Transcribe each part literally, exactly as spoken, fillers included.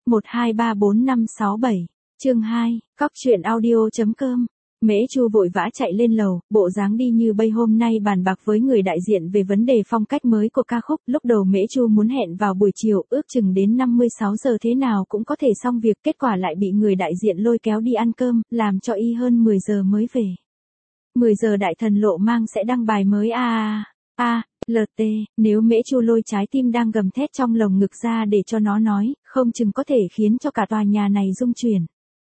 một hai ba bốn năm sáu bảy, chương hai, cóc truyện audio.com. Mễ Chu vội vã chạy lên lầu, bộ dáng đi như bay hôm nay bàn bạc với người đại diện về vấn đề phong cách mới của ca khúc. Lúc đầu Mễ Chu muốn hẹn vào buổi chiều, ước chừng đến năm mươi sáu giờ thế nào cũng có thể xong việc, kết quả lại bị người đại diện lôi kéo đi ăn cơm, làm cho y hơn mười giờ mới về. mười giờ đại thần Lộ Mang sẽ đăng bài mới a a a, lờ tê, nếu Mễ Chu lôi trái tim đang gầm thét trong lồng ngực ra để cho nó nói, không chừng có thể khiến cho cả tòa nhà này rung chuyển.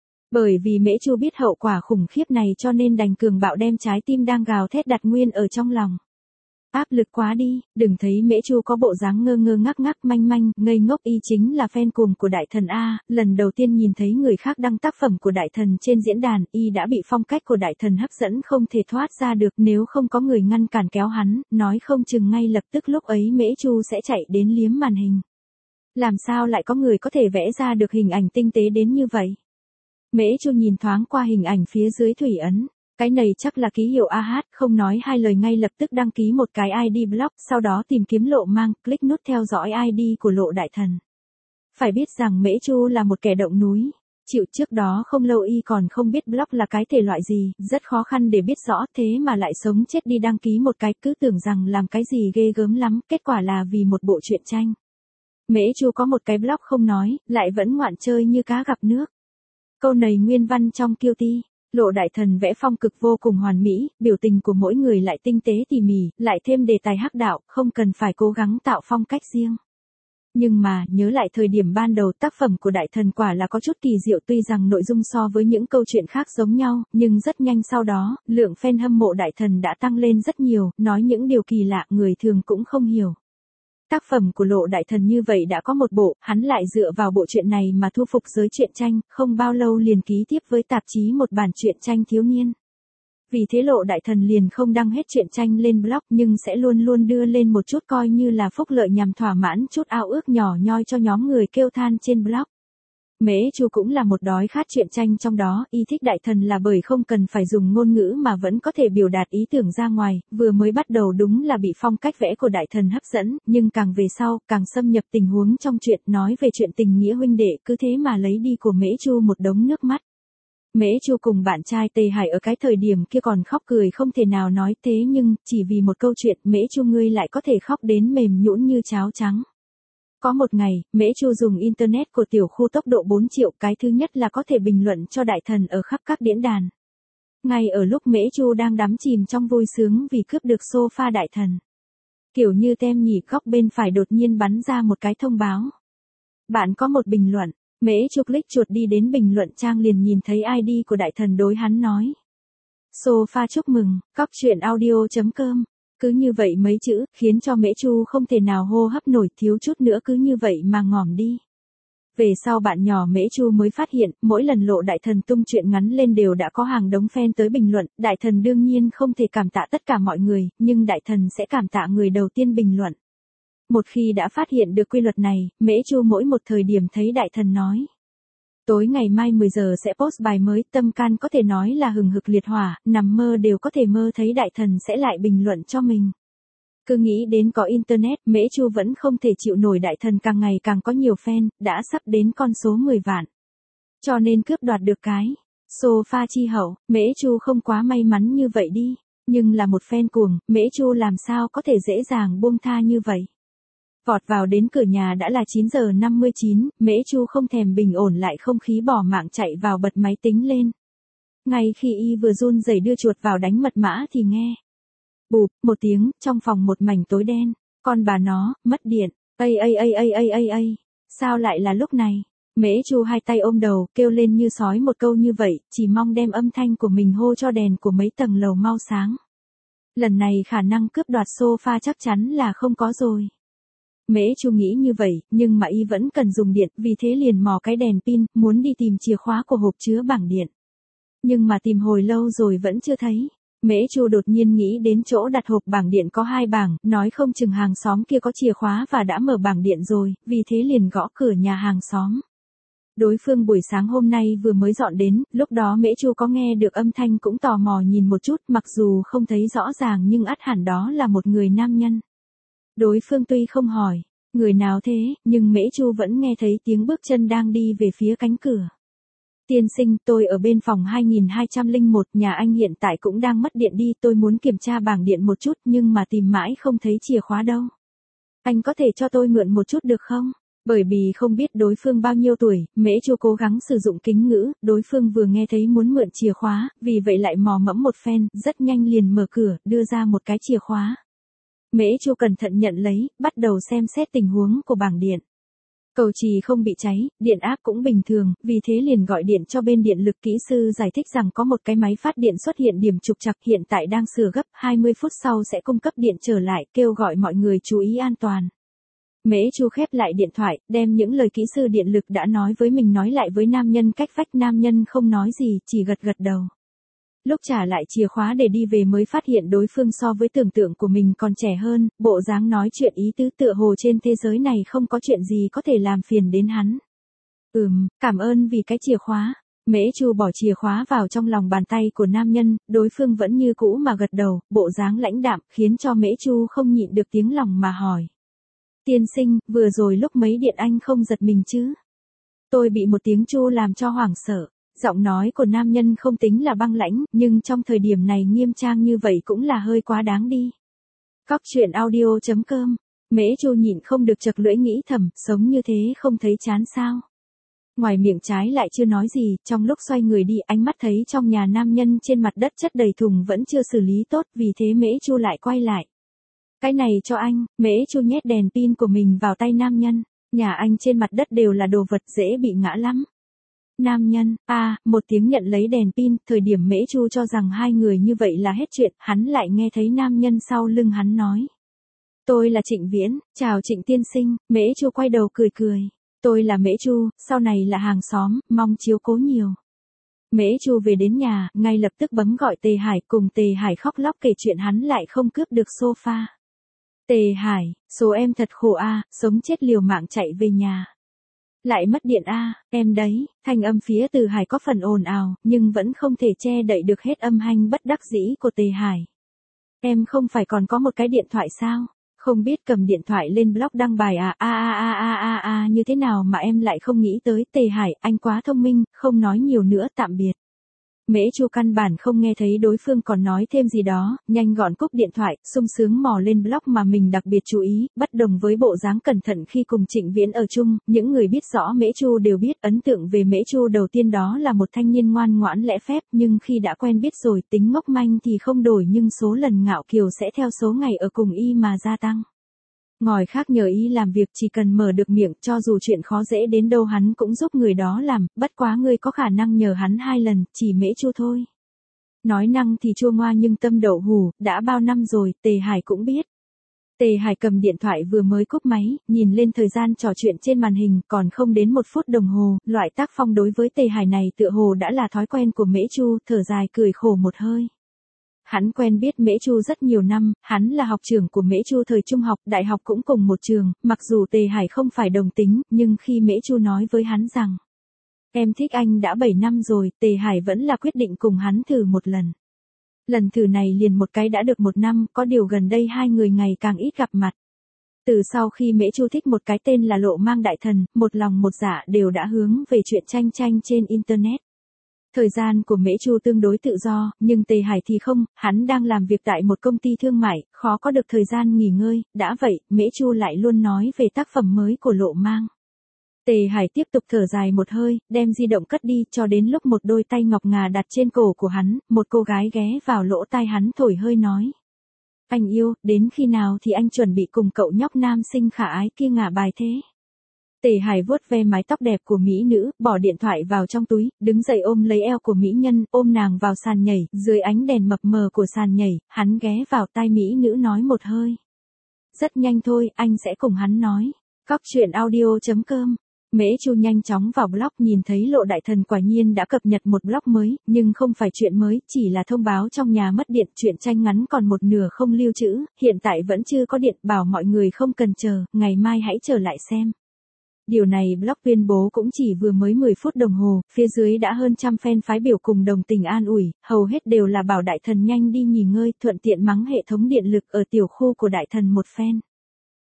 Bởi vì Mễ Chu biết hậu quả khủng khiếp này cho nên đành cường bạo đem trái tim đang gào thét đặt nguyên ở trong lòng. Áp lực quá đi, đừng thấy Mễ Chu có bộ dáng ngơ ngơ ngác ngác manh manh, ngây ngốc, y chính là fan cuồng của đại thần A, lần đầu tiên nhìn thấy người khác đăng tác phẩm của đại thần trên diễn đàn, y đã bị phong cách của đại thần hấp dẫn không thể thoát ra được, nếu không có người ngăn cản kéo hắn, nói không chừng ngay lập tức lúc ấy Mễ Chu sẽ chạy đến liếm màn hình. Làm sao lại có người có thể vẽ ra được hình ảnh tinh tế đến như vậy? Mễ Chu nhìn thoáng qua hình ảnh phía dưới thủy ấn. Cái này chắc là ký hiệu a hát, không nói hai lời ngay lập tức đăng ký một cái i đê block, sau đó tìm kiếm Lộ Mang, click nút theo dõi i đê của Lộ đại thần. Phải biết rằng Mễ Chu là một kẻ động núi. Chịu, trước đó không lâu y còn không biết block là cái thể loại gì, rất khó khăn để biết rõ, thế mà lại sống chết đi đăng ký một cái, cứ tưởng rằng làm cái gì ghê gớm lắm, kết quả là vì một bộ truyện tranh. Mễ Chu có một cái block không nói, lại vẫn ngoạn chơi như cá gặp nước. Câu này nguyên văn trong Kiêu Ti. Lộ đại thần vẽ phong cực vô cùng hoàn mỹ, biểu tình của mỗi người lại tinh tế tỉ mỉ, lại thêm đề tài hắc đạo, không cần phải cố gắng tạo phong cách riêng. Nhưng mà, nhớ lại thời điểm ban đầu tác phẩm của đại thần quả là có chút kỳ diệu, tuy rằng nội dung so với những câu chuyện khác giống nhau, nhưng rất nhanh sau đó, lượng fan hâm mộ đại thần đã tăng lên rất nhiều, nói những điều kỳ lạ người thường cũng không hiểu. Tác phẩm của Lộ đại thần như vậy đã có một bộ, hắn lại dựa vào bộ truyện này mà thu phục giới truyện tranh, không bao lâu liền ký tiếp với tạp chí một bản truyện tranh thiếu niên. Vì thế Lộ đại thần liền không đăng hết truyện tranh lên blog nhưng sẽ luôn luôn đưa lên một chút coi như là phúc lợi nhằm thỏa mãn chút ao ước nhỏ nhoi cho nhóm người kêu than trên blog. Mễ Chu cũng là một đói khát truyện tranh trong đó, y thích đại thần là bởi không cần phải dùng ngôn ngữ mà vẫn có thể biểu đạt ý tưởng ra ngoài, vừa mới bắt đầu đúng là bị phong cách vẽ của đại thần hấp dẫn, nhưng càng về sau, càng xâm nhập tình huống trong truyện, nói về chuyện tình nghĩa huynh đệ, cứ thế mà lấy đi của Mễ Chu một đống nước mắt. Mễ Chu cùng bạn trai Tề Hải ở cái thời điểm kia còn khóc cười không thể nào nói, thế nhưng, chỉ vì một câu chuyện, Mễ Chu ngươi lại có thể khóc đến mềm nhũn như cháo trắng. Có một ngày, Mễ Chu dùng internet của tiểu khu tốc độ bốn triệu, cái thứ nhất là có thể bình luận cho đại thần ở khắp các diễn đàn. Ngay ở lúc Mễ Chu đang đắm chìm trong vui sướng vì cướp được sofa đại thần. Kiểu như tem nhỉ, góc bên phải đột nhiên bắn ra một cái thông báo. Bạn có một bình luận, Mễ Chu click chuột đi đến bình luận trang liền nhìn thấy i đê của đại thần đối hắn nói. Sofa chúc mừng, cóc truyện audio.com. Cứ như vậy mấy chữ, khiến cho Mễ Chu không thể nào hô hấp nổi, thiếu chút nữa cứ như vậy mà ngỏm đi. Về sau bạn nhỏ Mễ Chu mới phát hiện, mỗi lần Lộ đại thần tung chuyện ngắn lên đều đã có hàng đống fan tới bình luận, đại thần đương nhiên không thể cảm tạ tất cả mọi người, nhưng đại thần sẽ cảm tạ người đầu tiên bình luận. Một khi đã phát hiện được quy luật này, Mễ Chu mỗi một thời điểm thấy đại thần nói. Tối ngày mai mười giờ sẽ post bài mới, tâm can có thể nói là hừng hực liệt hỏa, nằm mơ đều có thể mơ thấy đại thần sẽ lại bình luận cho mình. Cứ nghĩ đến có internet, Mễ Chu vẫn không thể chịu nổi đại thần càng ngày càng có nhiều fan, đã sắp đến con số mười vạn. Cho nên cướp đoạt được cái sofa chi hậu, Mễ Chu không quá may mắn như vậy đi, nhưng là một fan cuồng, Mễ Chu làm sao có thể dễ dàng buông tha như vậy. Vọt vào đến cửa nhà đã là chín giờ năm mươi chín, Mễ Chu không thèm bình ổn lại không khí bỏ mạng chạy vào bật máy tính lên. Ngay khi y vừa run rẩy đưa chuột vào đánh mật mã thì nghe. Bụp, một tiếng, trong phòng một mảnh tối đen, con bà nó, mất điện, ây ây ây ây ây ây ây, sao lại là lúc này? Mễ Chu hai tay ôm đầu, kêu lên như sói một câu như vậy, chỉ mong đem âm thanh của mình hô cho đèn của mấy tầng lầu mau sáng. Lần này khả năng cướp đoạt sofa chắc chắn là không có rồi. Mễ Chu nghĩ như vậy, nhưng mà y vẫn cần dùng điện, vì thế liền mò cái đèn pin, muốn đi tìm chìa khóa của hộp chứa bảng điện. Nhưng mà tìm hồi lâu rồi vẫn chưa thấy. Mễ Chu đột nhiên nghĩ đến chỗ đặt hộp bảng điện có hai bảng, nói không chừng hàng xóm kia có chìa khóa và đã mở bảng điện rồi, vì thế liền gõ cửa nhà hàng xóm. Đối phương buổi sáng hôm nay vừa mới dọn đến, lúc đó Mễ Chu có nghe được âm thanh cũng tò mò nhìn một chút, mặc dù không thấy rõ ràng nhưng ắt hẳn đó là một người nam nhân. Đối phương tuy không hỏi, Người nào thế, nhưng Mễ Chu vẫn nghe thấy tiếng bước chân đang đi về phía cánh cửa. Tiên sinh, tôi ở bên phòng hai nghìn hai trăm lẻ một, nhà anh hiện tại cũng đang mất điện đi, tôi muốn kiểm tra bảng điện một chút nhưng mà tìm mãi không thấy chìa khóa đâu. Anh có thể cho tôi mượn một chút được không? Bởi vì không biết đối phương bao nhiêu tuổi, Mễ Chu cố gắng sử dụng kính ngữ, đối phương vừa nghe thấy muốn mượn chìa khóa, vì vậy lại mò mẫm một phen, rất nhanh liền mở cửa, đưa ra một cái chìa khóa. Mễ Chu cẩn thận nhận lấy, bắt đầu xem xét tình huống của bảng điện. Cầu chì không bị cháy, điện áp cũng bình thường, vì thế liền gọi điện cho bên điện lực kỹ sư giải thích rằng có một cái máy phát điện xuất hiện điểm trục trặc hiện tại đang sửa gấp, hai mươi phút sau sẽ cung cấp điện trở lại, kêu gọi mọi người chú ý an toàn. Mễ Chu khép lại điện thoại, đem những lời kỹ sư điện lực đã nói với mình nói lại với nam nhân cách vách, nam nhân không nói gì, chỉ gật gật đầu. Lúc trả lại chìa khóa để đi về mới phát hiện đối phương so với tưởng tượng của mình còn trẻ hơn, bộ dáng nói chuyện ý tứ tựa hồ trên thế giới này không có chuyện gì có thể làm phiền đến hắn. Ừm, cảm ơn vì cái chìa khóa. Mễ Chu bỏ chìa khóa vào trong lòng bàn tay của nam nhân, đối phương vẫn như cũ mà gật đầu, bộ dáng lãnh đạm, khiến cho Mễ Chu không nhịn được tiếng lòng mà hỏi. Tiên sinh, vừa rồi lúc mấy điện anh không giật mình chứ? Tôi bị một tiếng chu làm cho hoảng sợ. Giọng nói của nam nhân không tính là băng lãnh, nhưng trong thời điểm này nghiêm trang như vậy cũng là hơi quá đáng đi. Cóc truyện audio chấm com. Mễ Chu nhịn không được chật lưỡi nghĩ thầm, sống như thế không thấy chán sao? Ngoài miệng trái lại chưa nói gì, trong lúc xoay người đi ánh mắt thấy trong nhà nam nhân trên mặt đất chất đầy thùng vẫn chưa xử lý tốt, vì thế Mễ Chu lại quay lại. Cái này cho anh. Mễ Chu nhét đèn pin của mình vào tay nam nhân. Nhà anh trên mặt đất đều là đồ vật dễ bị ngã lắm. Nam nhân, a à, một tiếng nhận lấy đèn pin, thời điểm Mễ Chu cho rằng hai người như vậy là hết chuyện, hắn lại nghe thấy nam nhân sau lưng hắn nói. Tôi là Trịnh Viễn, chào Trịnh tiên sinh. Mễ Chu quay đầu cười cười. Tôi là Mễ Chu, sau này là hàng xóm, mong chiếu cố nhiều. Mễ Chu về đến nhà, ngay lập tức bấm gọi Tề Hải, cùng Tề Hải khóc lóc kể chuyện hắn lại không cướp được sofa. Tề Hải, số em thật khổ a, sống chết liều mạng chạy về nhà. Lại mất điện a, em đấy, thanh âm phía Từ Hải có phần ồn ào, nhưng vẫn không thể che đậy được hết âm thanh bất đắc dĩ của Tề Hải. Em không phải còn có một cái điện thoại sao? Không biết cầm điện thoại lên blog đăng bài à, a a a a a a như thế nào mà em lại không nghĩ tới. Tề Hải, anh quá thông minh, không nói nhiều nữa, tạm biệt. Mễ Chu căn bản không nghe thấy đối phương còn nói thêm gì đó, nhanh gọn cúp điện thoại, sung sướng mò lên blog mà mình đặc biệt chú ý, bất đồng với bộ dáng cẩn thận khi cùng Trịnh Viễn ở chung, những người biết rõ Mễ Chu đều biết ấn tượng về Mễ Chu đầu tiên đó là một thanh niên ngoan ngoãn lễ phép, nhưng khi đã quen biết rồi tính ngốc manh thì không đổi, nhưng số lần ngạo kiều sẽ theo số ngày ở cùng y mà gia tăng. Ngòi khác nhờ y làm việc, chỉ cần mở được miệng, cho dù chuyện khó dễ đến đâu hắn cũng giúp người đó làm, bất quá ngươi có khả năng nhờ hắn hai lần, chỉ Mễ Chu thôi. Nói năng thì chua ngoa nhưng tâm đậu hủ, đã bao năm rồi, Tề Hải cũng biết. Tề Hải cầm điện thoại vừa mới cúp máy, nhìn lên thời gian trò chuyện trên màn hình, còn không đến một phút đồng hồ, loại tác phong đối với Tề Hải này tựa hồ đã là thói quen của Mễ Chu, thở dài cười khổ một hơi. Hắn quen biết Mễ Chu rất nhiều năm, hắn là học trưởng của Mễ Chu thời trung học, đại học cũng cùng một trường, mặc dù Tề Hải không phải đồng tính, nhưng khi Mễ Chu nói với hắn rằng, em thích anh đã bảy năm rồi, Tề Hải vẫn là quyết định cùng hắn thử một lần. Lần thử này liền một cái đã được một năm, có điều gần đây hai người ngày càng ít gặp mặt. Từ sau khi Mễ Chu thích một cái tên là Lộ Mang Đại Thần, một lòng một dạ đều đã hướng về chuyện tranh tranh trên Internet. Thời gian của Mễ Chu tương đối tự do, nhưng Tề Hải thì không, hắn đang làm việc tại một công ty thương mại, khó có được thời gian nghỉ ngơi, đã vậy, Mễ Chu lại luôn nói về tác phẩm mới của Lộ Mang. Tề Hải tiếp tục thở dài một hơi, đem di động cất đi, cho đến lúc một đôi tay ngọc ngà đặt trên cổ của hắn, một cô gái ghé vào lỗ tai hắn thổi hơi nói. Anh yêu, đến khi nào thì anh chuẩn bị cùng cậu nhóc nam sinh khả ái kia ngả bài thế? Tề Hải vuốt ve mái tóc đẹp của mỹ nữ, bỏ điện thoại vào trong túi, đứng dậy ôm lấy eo của mỹ nhân, ôm nàng vào sàn nhảy, dưới ánh đèn mập mờ của sàn nhảy, hắn ghé vào tai mỹ nữ nói một hơi. Rất nhanh thôi, anh sẽ cùng hắn nói. Cóc truyện audio chấm com. Mễ Chu nhanh chóng vào blog, nhìn thấy Lộ Đại Thần quả nhiên đã cập nhật một blog mới, nhưng không phải chuyện mới, chỉ là thông báo trong nhà mất điện, truyện tranh ngắn còn một nửa không lưu trữ, hiện tại vẫn chưa có điện, bảo mọi người không cần chờ, ngày mai hãy trở lại xem. Điều này blog tuyên bố cũng chỉ vừa mới mười phút đồng hồ, phía dưới đã hơn trăm fan phái biểu cùng đồng tình an ủi, hầu hết đều là bảo Đại Thần nhanh đi nghỉ ngơi, thuận tiện mắng hệ thống điện lực ở tiểu khu của Đại Thần một phen.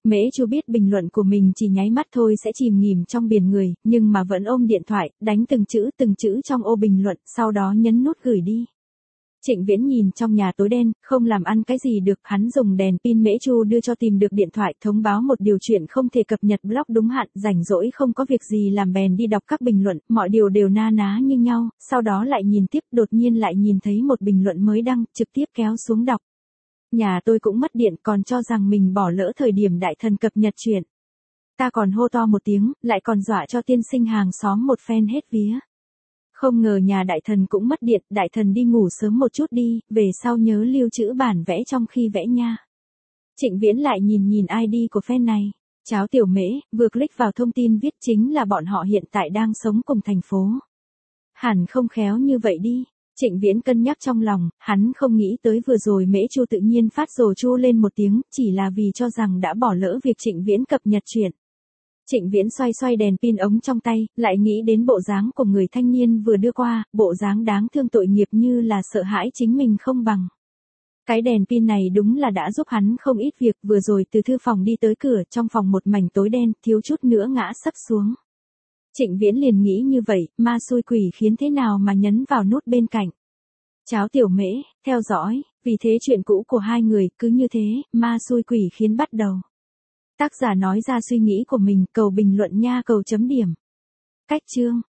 Mễ Chu biết bình luận của mình chỉ nháy mắt thôi sẽ chìm nghỉm trong biển người, nhưng mà vẫn ôm điện thoại, đánh từng chữ từng chữ trong ô bình luận, sau đó nhấn nút gửi đi. Trịnh Viễn nhìn trong nhà tối đen, không làm ăn cái gì được, hắn dùng đèn pin Mễ Chu đưa cho tìm được điện thoại, thông báo một điều chuyện không thể cập nhật blog đúng hạn, rảnh rỗi không có việc gì làm bèn đi đọc các bình luận, mọi điều đều na ná như nhau, sau đó lại nhìn tiếp, đột nhiên lại nhìn thấy một bình luận mới đăng, trực tiếp kéo xuống đọc. Nhà tôi cũng mất điện, còn cho rằng mình bỏ lỡ thời điểm đại thần cập nhật chuyện. Ta còn hô to một tiếng, lại còn dọa cho tiên sinh hàng xóm một phen hết vía. Không ngờ nhà đại thần cũng mất điện, đại thần đi ngủ sớm một chút đi, về sau nhớ lưu trữ bản vẽ trong khi vẽ nha. Trịnh Viễn lại nhìn nhìn i đê của fan này. Cháo tiểu Mễ, vừa click vào thông tin viết chính là bọn họ hiện tại đang sống cùng thành phố. Hẳn không khéo như vậy đi. Trịnh Viễn cân nhắc trong lòng, hắn không nghĩ tới vừa rồi Mễ Chu tự nhiên phát rồ chu lên một tiếng, chỉ là vì cho rằng đã bỏ lỡ việc Trịnh Viễn cập nhật chuyện. Trịnh Viễn xoay xoay đèn pin ống trong tay, lại nghĩ đến bộ dáng của người thanh niên vừa đưa qua, bộ dáng đáng thương tội nghiệp như là sợ hãi chính mình không bằng. Cái đèn pin này đúng là đã giúp hắn không ít việc, vừa rồi từ thư phòng đi tới cửa, trong phòng một mảnh tối đen, thiếu chút nữa ngã sấp xuống. Trịnh Viễn liền nghĩ như vậy, ma xui quỷ khiến thế nào mà nhấn vào nút bên cạnh. Cháo tiểu Mễ, theo dõi, vì thế chuyện cũ của hai người, cứ như thế, ma xui quỷ khiến bắt đầu. Tác giả nói ra suy nghĩ của mình, cầu bình luận nha, cầu chấm điểm. Cách chương.